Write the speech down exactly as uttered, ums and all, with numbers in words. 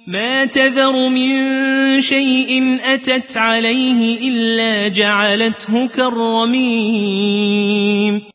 ما تذر من شيء أتت عليه إلا جعلته كالرميم